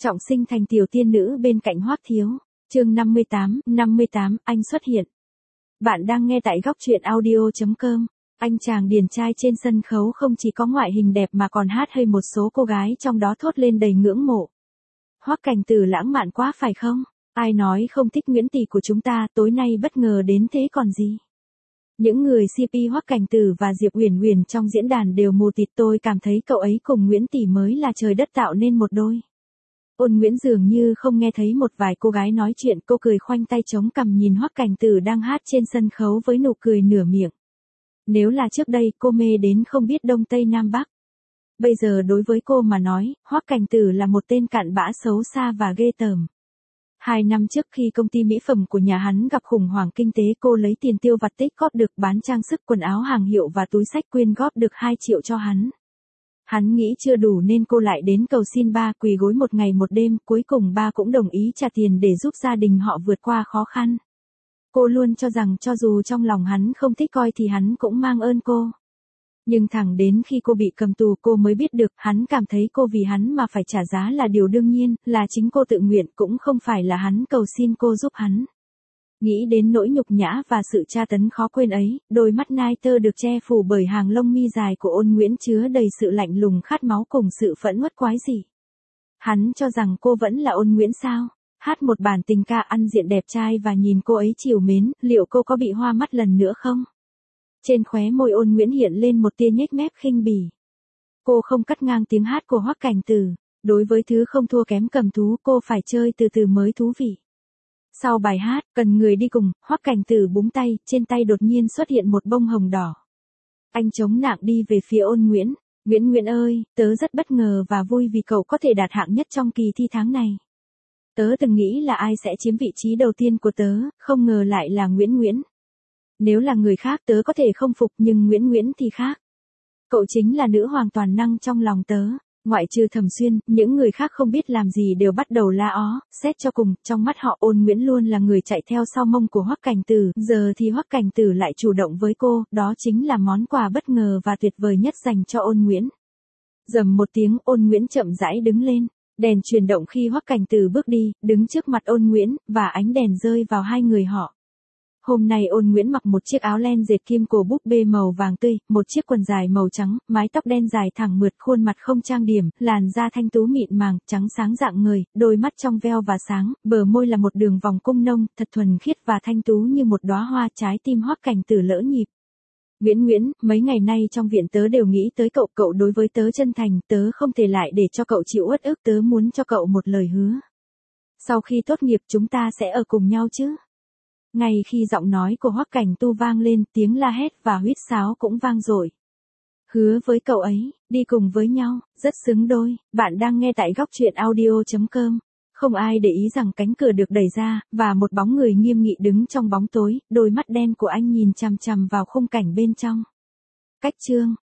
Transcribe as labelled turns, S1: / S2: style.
S1: Trọng sinh thành tiểu tiên nữ bên cạnh Hoắc Thiếu. Chương 58, anh xuất hiện. Bạn đang nghe tại góc truyện audio.com. Anh chàng điển trai trên sân khấu không chỉ có ngoại hình đẹp mà còn hát hay một số cô gái trong đó thốt lên đầy ngưỡng mộ. Hoắc Cảnh Tử lãng mạn quá phải không? Ai nói không thích Nguyễn tỷ của chúng ta, tối nay bất ngờ đến thế còn gì? Những người CP Hoắc Cảnh Tử và Diệp Uyển Uyển trong diễn đàn đều mù tịt, tôi cảm thấy cậu ấy cùng Nguyễn tỷ mới là trời đất tạo nên một đôi. Ôn Nguyễn dường như không nghe thấy một vài cô gái nói chuyện, cô cười khoanh tay chống cằm nhìn Hoắc Cảnh Tử đang hát trên sân khấu với nụ cười nửa miệng. Nếu là trước đây cô mê đến không biết đông tây nam bắc. Bây giờ đối với cô mà nói, Hoắc Cảnh Tử là một tên cặn bã xấu xa và ghê tởm. 2 năm trước khi công ty mỹ phẩm của nhà hắn gặp khủng hoảng kinh tế, cô lấy tiền tiêu vặt tích góp được bán trang sức quần áo hàng hiệu và túi xách quyên góp được 2 triệu cho hắn. Hắn nghĩ chưa đủ nên cô lại đến cầu xin ba, quỳ gối một ngày một đêm, cuối cùng ba cũng đồng ý trả tiền để giúp gia đình họ vượt qua khó khăn. Cô luôn cho rằng cho dù trong lòng hắn không thích coi thì hắn cũng mang ơn cô. Nhưng thẳng đến khi cô bị cầm tù cô mới biết được hắn cảm thấy cô vì hắn mà phải trả giá là điều đương nhiên, là chính cô tự nguyện, cũng không phải là hắn cầu xin cô giúp hắn. Nghĩ đến nỗi nhục nhã và sự tra tấn khó quên ấy, đôi mắt nai tơ được che phủ bởi hàng lông mi dài của Ôn Nguyễn chứa đầy sự lạnh lùng khát máu cùng sự phẫn uất quái dị. Hắn cho rằng cô vẫn là Ôn Nguyễn sao? Hát một bản tình ca ăn diện đẹp trai và nhìn cô ấy trìu mến, liệu cô có bị hoa mắt lần nữa không? Trên khóe môi Ôn Nguyễn hiện lên một tia nhếch mép khinh bỉ. Cô không cắt ngang tiếng hát của Hoắc Cảnh Tử. Đối với thứ không thua kém cầm thú, cô phải chơi từ từ mới thú vị. Sau bài hát, cần người đi cùng, Hoắc Cảnh Tử búng tay, trên tay đột nhiên xuất hiện một bông hồng đỏ. Anh chống nạng đi về phía Ôn Nguyễn. Nguyễn ơi, tớ rất bất ngờ và vui vì cậu có thể đạt hạng nhất trong kỳ thi tháng này. Tớ từng nghĩ là ai sẽ chiếm vị trí đầu tiên của tớ, không ngờ lại là Nguyễn. Nếu là người khác tớ có thể không phục, nhưng Nguyễn thì khác. Cậu chính là nữ hoàng toàn năng trong lòng tớ. Ngoại trừ Thẩm Xuyên, những người khác không biết làm gì đều bắt đầu la ó. Xét cho cùng, trong mắt họ Ôn Nguyễn luôn là người chạy theo sau mông của Hoắc Cảnh Tử. Giờ thì Hoắc Cảnh Tử lại chủ động với cô, đó chính là món quà bất ngờ và tuyệt vời nhất dành cho Ôn Nguyễn. Rầm một tiếng, Ôn Nguyễn chậm rãi đứng lên. Đèn chuyển động khi Hoắc Cảnh Tử bước đi, đứng trước mặt Ôn Nguyễn, và ánh đèn rơi vào hai người họ. Hôm nay Ôn Nguyễn mặc một chiếc áo len dệt kim cổ búp bê màu vàng tươi, một chiếc quần dài màu trắng, mái tóc đen dài thẳng mượt, khuôn mặt không trang điểm, làn da thanh tú mịn màng, trắng sáng rạng người, đôi mắt trong veo và sáng, bờ môi là một đường vòng cung nông, thật thuần khiết và thanh tú như một đóa hoa. Trái tim Hoắc Cảnh Tử lỡ nhịp. Nguyễn, mấy ngày nay trong viện tớ đều nghĩ tới cậu, cậu đối với tớ chân thành, tớ không thể lại để cho cậu chịu uất ức, tớ muốn cho cậu một lời hứa. Sau khi tốt nghiệp chúng ta sẽ ở cùng nhau chứ? Ngay khi giọng nói của Hoắc Cảnh Tu vang lên, tiếng la hét và huýt sáo cũng vang dội. Hứa với cậu ấy, đi cùng với nhau, rất xứng đôi. Bạn đang nghe tại góc truyện audio.com. Không ai để ý rằng cánh cửa được đẩy ra, và một bóng người nghiêm nghị đứng trong bóng tối, đôi mắt đen của anh nhìn chằm chằm vào khung cảnh bên trong. Cách chương